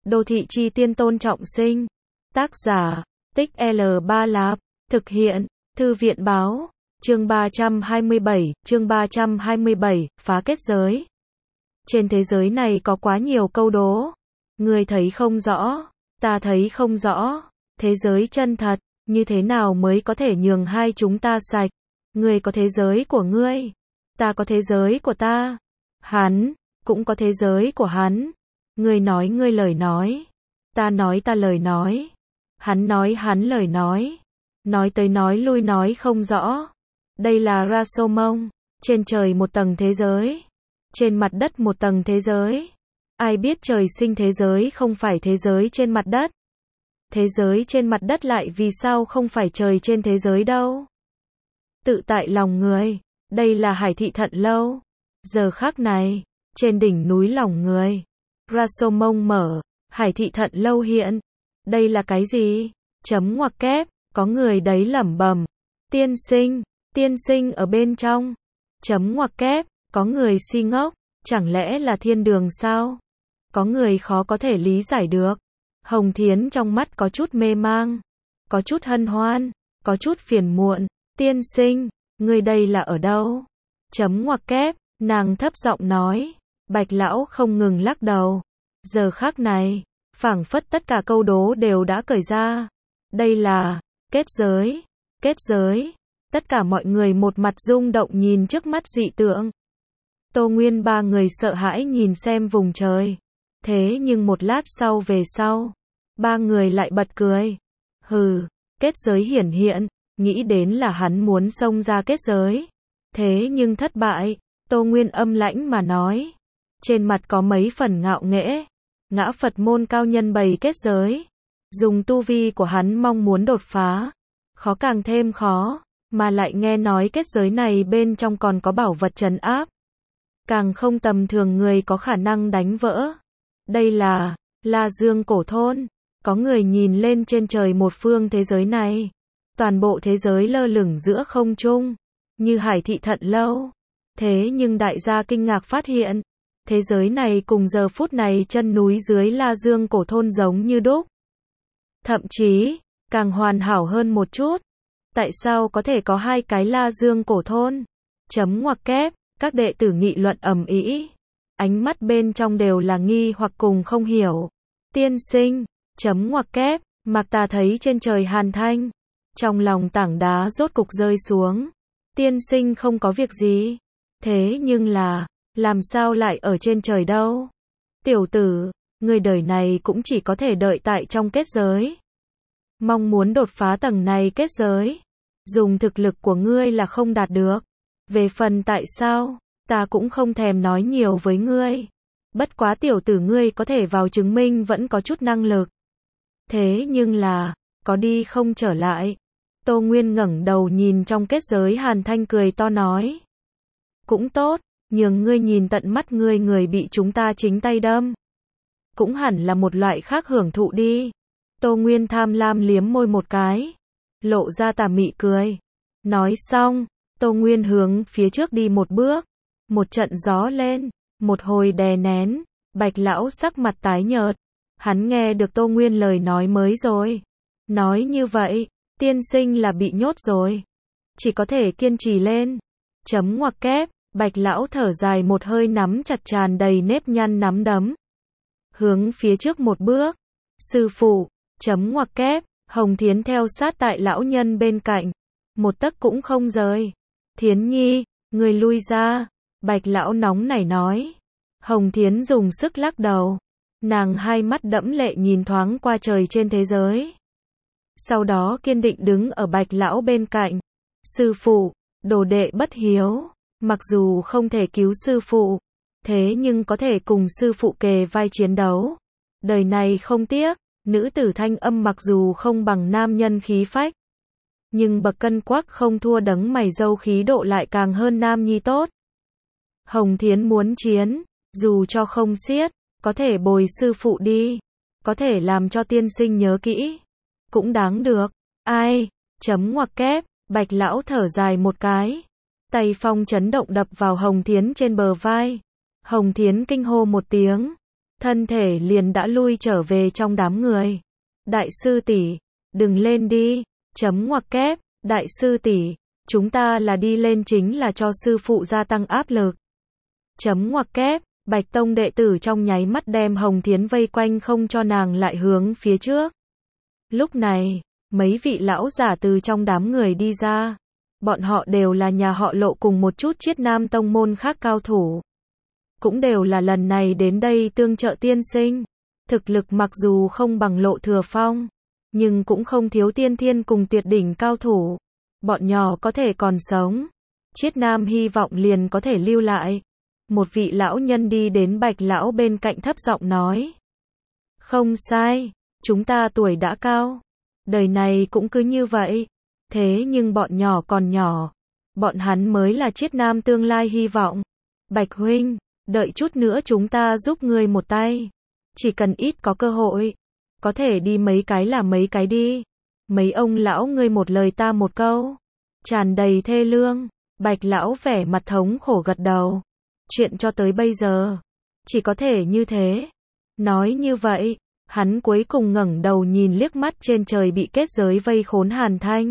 Đô thị chi tiên Tôn Trọng Sinh. Tác giả, Tích L3 Lạp. Thực hiện, Thư viện báo. Chương 327, phá kết giới. Trên thế giới này có quá nhiều câu đố. Ngươi thấy không rõ, ta thấy không rõ. Thế giới chân thật, như thế nào mới có thể nhường hai chúng ta sạch? Ngươi có thế giới của ngươi, ta có thế giới của ta. Hắn cũng có thế giới của hắn. Ngươi nói ngươi lời nói, ta nói ta lời nói. Hắn nói hắn lời nói. Nói tới nói lui nói không rõ. Đây là Rashomon. Trên trời một tầng thế giới, trên mặt đất một tầng thế giới. Ai biết trời sinh thế giới không phải thế giới trên mặt đất. Thế giới trên mặt đất lại vì sao không phải trời trên thế giới đâu? Tự tại lòng người. Đây là Hải Thị Thận Lâu. Giờ khắc này, trên đỉnh núi lòng người, Rashomon mở, Hải Thị Thận Lâu hiện. Đây là cái gì? Chấm ngoặc kép, có người đấy lẩm bẩm. Tiên sinh ở bên trong. Chấm ngoặc kép, có người si ngốc, chẳng lẽ là thiên đường sao? Có người khó có thể lý giải được. Hồng Thiến trong mắt có chút mê mang, có chút hân hoan, có chút phiền muộn. Tiên sinh, người đây là ở đâu? Chấm ngoặc kép, nàng thấp giọng nói. Bạch lão không ngừng lắc đầu. Giờ khắc này, phảng phất tất cả câu đố đều đã cởi ra. Đây là kết giới. Kết giới. Tất cả mọi người một mặt rung động nhìn trước mắt dị tượng. Tô Nguyên ba người sợ hãi nhìn xem vùng trời. Thế nhưng một lát sau về sau, ba người lại bật cười. Hừ, kết giới hiển hiện, nghĩ đến là hắn muốn xông ra kết giới. Thế nhưng thất bại, Tô Nguyên âm lãnh mà nói. Trên mặt có mấy phần ngạo nghễ. Ngã Phật môn cao nhân bày kết giới. Dùng tu vi của hắn mong muốn đột phá. Khó càng thêm khó. Mà lại nghe nói kết giới này bên trong còn có bảo vật trấn áp. Càng không tầm thường người có khả năng đánh vỡ. Đây là La Dương cổ thôn. Có người nhìn lên trên trời một phương thế giới này. Toàn bộ thế giới lơ lửng giữa không trung, như Hải Thị Thận Lâu. Thế nhưng đại gia kinh ngạc phát hiện, thế giới này cùng giờ phút này chân núi dưới La Dương cổ thôn giống như đúc. Thậm chí, càng hoàn hảo hơn một chút. Tại sao có thể có hai cái La Dương cổ thôn? Chấm ngoặc kép, các đệ tử nghị luận ầm ĩ. Ánh mắt bên trong đều là nghi hoặc cùng không hiểu. Tiên sinh, chấm ngoặc kép, mặc ta thấy trên trời hàn thanh. Trong lòng tảng đá rốt cục rơi xuống. Tiên sinh không có việc gì. Thế nhưng là, làm sao lại ở trên trời đâu? Tiểu tử, người đời này cũng chỉ có thể đợi tại trong kết giới. Mong muốn đột phá tầng này kết giới, dùng thực lực của ngươi là không đạt được. Về phần tại sao, ta cũng không thèm nói nhiều với ngươi. Bất quá tiểu tử ngươi có thể vào chứng minh vẫn có chút năng lực. Thế nhưng là, có đi không trở lại. Tô Nguyên ngẩng đầu nhìn trong kết giới hàn thanh cười to nói. Cũng tốt, nhường ngươi nhìn tận mắt ngươi người bị chúng ta chính tay đâm. Cũng hẳn là một loại khác hưởng thụ đi. Tô Nguyên tham lam liếm môi một cái, lộ ra tà mị cười. Nói xong, Tô Nguyên hướng phía trước đi một bước. Một trận gió lên, một hồi đè nén, Bạch lão sắc mặt tái nhợt. Hắn nghe được Tô Nguyên lời nói mới rồi. Nói như vậy, tiên sinh là bị nhốt rồi. Chỉ có thể kiên trì lên. Chấm ngoặc kép, Bạch lão thở dài một hơi nắm chặt tràn đầy nếp nhăn nắm đấm. Hướng phía trước một bước. Sư phụ, chấm ngoặc kép, Hồng Thiến theo sát tại lão nhân bên cạnh. Một tấc cũng không rời. Thiến nhi, người lui ra. Bạch lão nóng nảy nói. Hồng Thiến dùng sức lắc đầu. Nàng hai mắt đẫm lệ nhìn thoáng qua trời trên thế giới. Sau đó kiên định đứng ở Bạch lão bên cạnh. Sư phụ, đồ đệ bất hiếu. Mặc dù không thể cứu sư phụ, thế nhưng có thể cùng sư phụ kề vai chiến đấu. Đời này không tiếc. Nữ tử thanh âm mặc dù không bằng nam nhân khí phách, nhưng bậc cân quắc không thua đấng mày râu khí độ lại càng hơn nam nhi tốt. Hồng Thiến muốn chiến, dù cho không xiết, có thể bồi sư phụ đi, có thể làm cho tiên sinh nhớ kỹ, cũng đáng được. Ai? Chấm ngoặc kép, Bạch lão thở dài một cái. Tay phong chấn động đập vào Hồng Thiến trên bờ vai. Hồng Thiến kinh hô một tiếng. thân thể liền đã lui trở về trong đám người. Đại sư tỷ, đừng lên đi, chấm ngoặc kép, đại sư tỷ, chúng ta là đi lên chính là cho sư phụ gia tăng áp lực. Chấm ngoặc kép, Bạch Tông đệ tử trong nháy mắt đem Hồng Thiến vây quanh không cho nàng lại hướng phía trước. Lúc này, mấy vị lão giả từ trong đám người đi ra. Bọn họ đều là nhà họ Lộ cùng một chút Chiết Nam tông môn khác cao thủ. Cũng đều là lần này đến đây tương trợ tiên sinh. Thực lực mặc dù không bằng Lộ Thừa Phong, nhưng cũng không thiếu tiên thiên cùng tuyệt đỉnh cao thủ. Bọn nhỏ có thể còn sống, Chiết Nam hy vọng liền có thể lưu lại. Một vị lão nhân đi đến Bạch lão bên cạnh thấp giọng nói. Không sai, chúng ta tuổi đã cao, đời này cũng cứ như vậy. Thế nhưng bọn nhỏ còn nhỏ, bọn hắn mới là Chiết Nam tương lai hy vọng. Bạch huynh, đợi chút nữa chúng ta giúp ngươi một tay. Chỉ cần ít có cơ hội, có thể đi mấy cái là mấy cái đi. Mấy ông lão ngươi một lời ta một câu, tràn đầy thê lương. Bạch lão vẻ mặt thống khổ gật đầu. Chuyện cho tới bây giờ, chỉ có thể như thế. Nói như vậy, hắn cuối cùng ngẩng đầu nhìn liếc mắt trên trời bị kết giới vây khốn Hàn Thanh.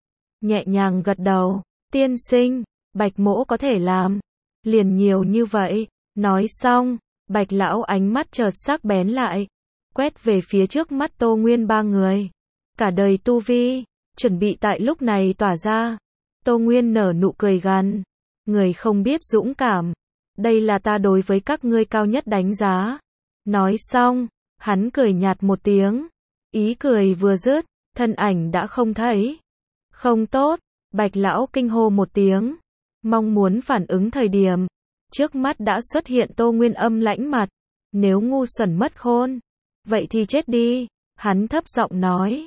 Nhẹ nhàng gật đầu, tiên sinh, Bạch mỗ có thể làm. Liền nhiều như vậy. Nói xong, Bạch lão ánh mắt chợt sắc bén lại, quét về phía trước mắt Tô Nguyên ba người. Cả đời tu vi, chuẩn bị tại lúc này tỏa ra. Tô Nguyên nở nụ cười gằn. Người không biết dũng cảm. Đây là ta đối với các ngươi cao nhất đánh giá. Nói xong, hắn cười nhạt một tiếng. Ý cười vừa dứt, thân ảnh đã không thấy. Không tốt, Bạch lão kinh hô một tiếng. Mong muốn phản ứng thời điểm. Trước mắt đã xuất hiện Tô Nguyên âm lãnh mặt. Nếu ngu xuẩn mất khôn, vậy thì chết đi. Hắn thấp giọng nói.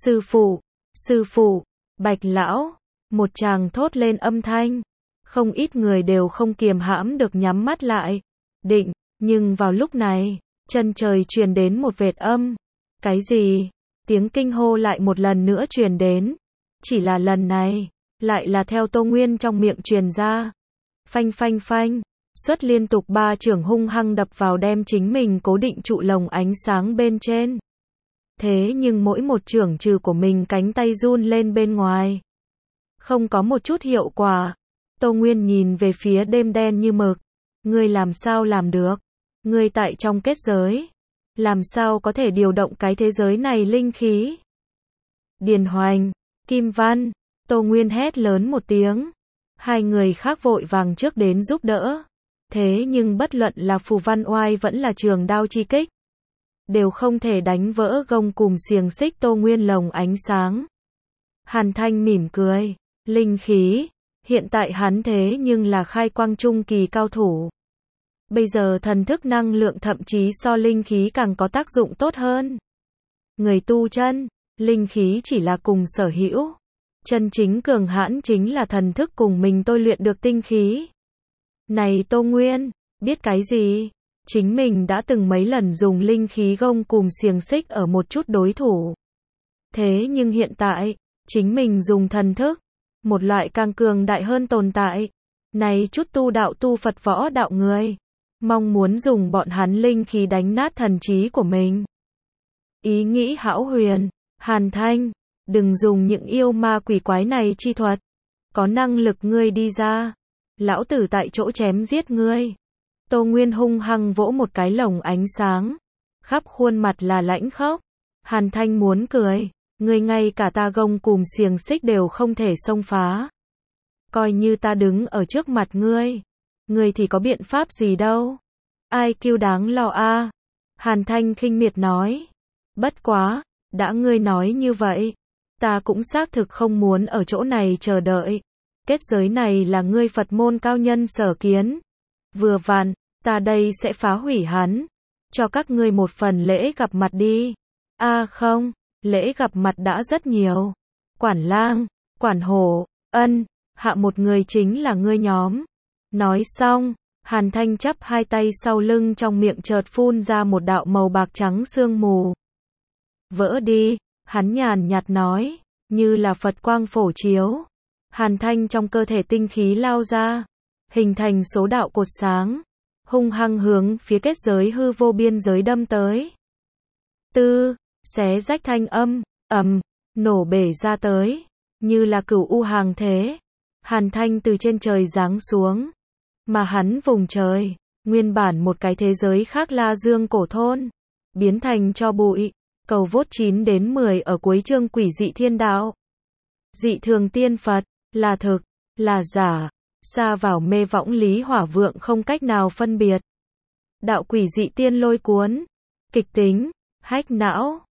Sư phụ, Bạch lão. Một chàng thốt lên âm thanh. Không ít người đều không kiềm hãm được nhắm mắt lại. Định, nhưng vào lúc này, chân trời truyền đến một vệt âm. Cái gì? Tiếng kinh hô lại một lần nữa truyền đến. Chỉ là lần này, lại là theo Tô Nguyên trong miệng truyền ra. Phanh phanh phanh, xuất liên tục 3 chưởng hung hăng đập vào đem chính mình cố định trụ lồng ánh sáng bên trên. Thế nhưng mỗi một chưởng trừ của mình cánh tay run lên bên ngoài. Không có một chút hiệu quả. Tô Nguyên nhìn về phía đêm đen như mực. Ngươi làm sao làm được? Ngươi tại trong kết giới. Làm sao có thể điều động cái thế giới này linh khí? Điền Hoành, Kim Văn, Tô Nguyên hét lớn một tiếng. Hai người khác vội vàng trước đến giúp đỡ. Thế nhưng bất luận là Phù Văn Oai vẫn là Trường Đao chi kích, đều không thể đánh vỡ gông cùm xiềng xích Tô Nguyên lồng ánh sáng. Hàn Thanh mỉm cười. Linh khí. Hiện tại hắn thế nhưng là khai quang trung kỳ cao thủ. Bây giờ thần thức năng lượng thậm chí so linh khí càng có tác dụng tốt hơn. Người tu chân, linh khí chỉ là cùng sở hữu. Chân chính cường hãn chính là thần thức cùng mình tôi luyện được tinh khí. Này Tô Nguyên, biết cái gì? Chính mình đã từng mấy lần dùng linh khí gông cùm xiềng xích ở một chút đối thủ. Thế nhưng hiện tại, chính mình dùng thần thức, một loại càng cường đại hơn tồn tại. Này chút tu đạo tu Phật võ đạo người, mong muốn dùng bọn hắn linh khí đánh nát thần trí của mình. Ý nghĩ hão huyền. Hàn Thanh, đừng dùng những yêu ma quỷ quái này chi thuật. Có năng lực ngươi đi ra, lão tử tại chỗ chém giết ngươi. Tô Nguyên hung hăng vỗ một cái lồng ánh sáng, khắp khuôn mặt là lãnh khốc. Hàn Thanh muốn cười. Ngươi ngay cả ta gông cùm xiềng xích đều không thể xông phá. Coi như ta đứng ở trước mặt ngươi thì có biện pháp gì đâu. Ai kêu đáng lo a? Hàn Thanh khinh miệt nói. Bất quá, đã ngươi nói như vậy, ta cũng xác thực không muốn ở chỗ này chờ đợi. Kết giới này là ngươi Phật môn cao nhân sở kiến. Vừa vặn, ta đây sẽ phá hủy hắn. Cho các ngươi một phần lễ gặp mặt đi. Không. Lễ gặp mặt đã rất nhiều. Quản lang, quản hổ, ân, hạ một người chính là ngươi nhóm. Nói xong, Hàn Thanh chắp hai tay sau lưng trong miệng chợt phun ra một đạo màu bạc trắng sương mù. Vỡ đi, hắn nhàn nhạt nói, như là Phật quang phổ chiếu. Hàn Thanh trong cơ thể tinh khí lao ra, hình thành số đạo cột sáng. hung hăng hướng phía kết giới hư vô biên giới đâm tới. Tư, xé rách thanh âm, nổ bể ra tới, như là cửu u hàng thế. Hàn thanh từ trên trời giáng xuống, mà hắn vùng trời, nguyên bản một cái thế giới khác La Dương cổ thôn, biến thành tro bụi. Cầu vốt 9 đến 10 ở cuối chương Quỷ dị thiên đạo. Dị thường tiên Phật, là thực, là giả, xa vào mê võng lý hỏa vượng không cách nào phân biệt. Đạo quỷ dị tiên lôi cuốn, kịch tính, hách não.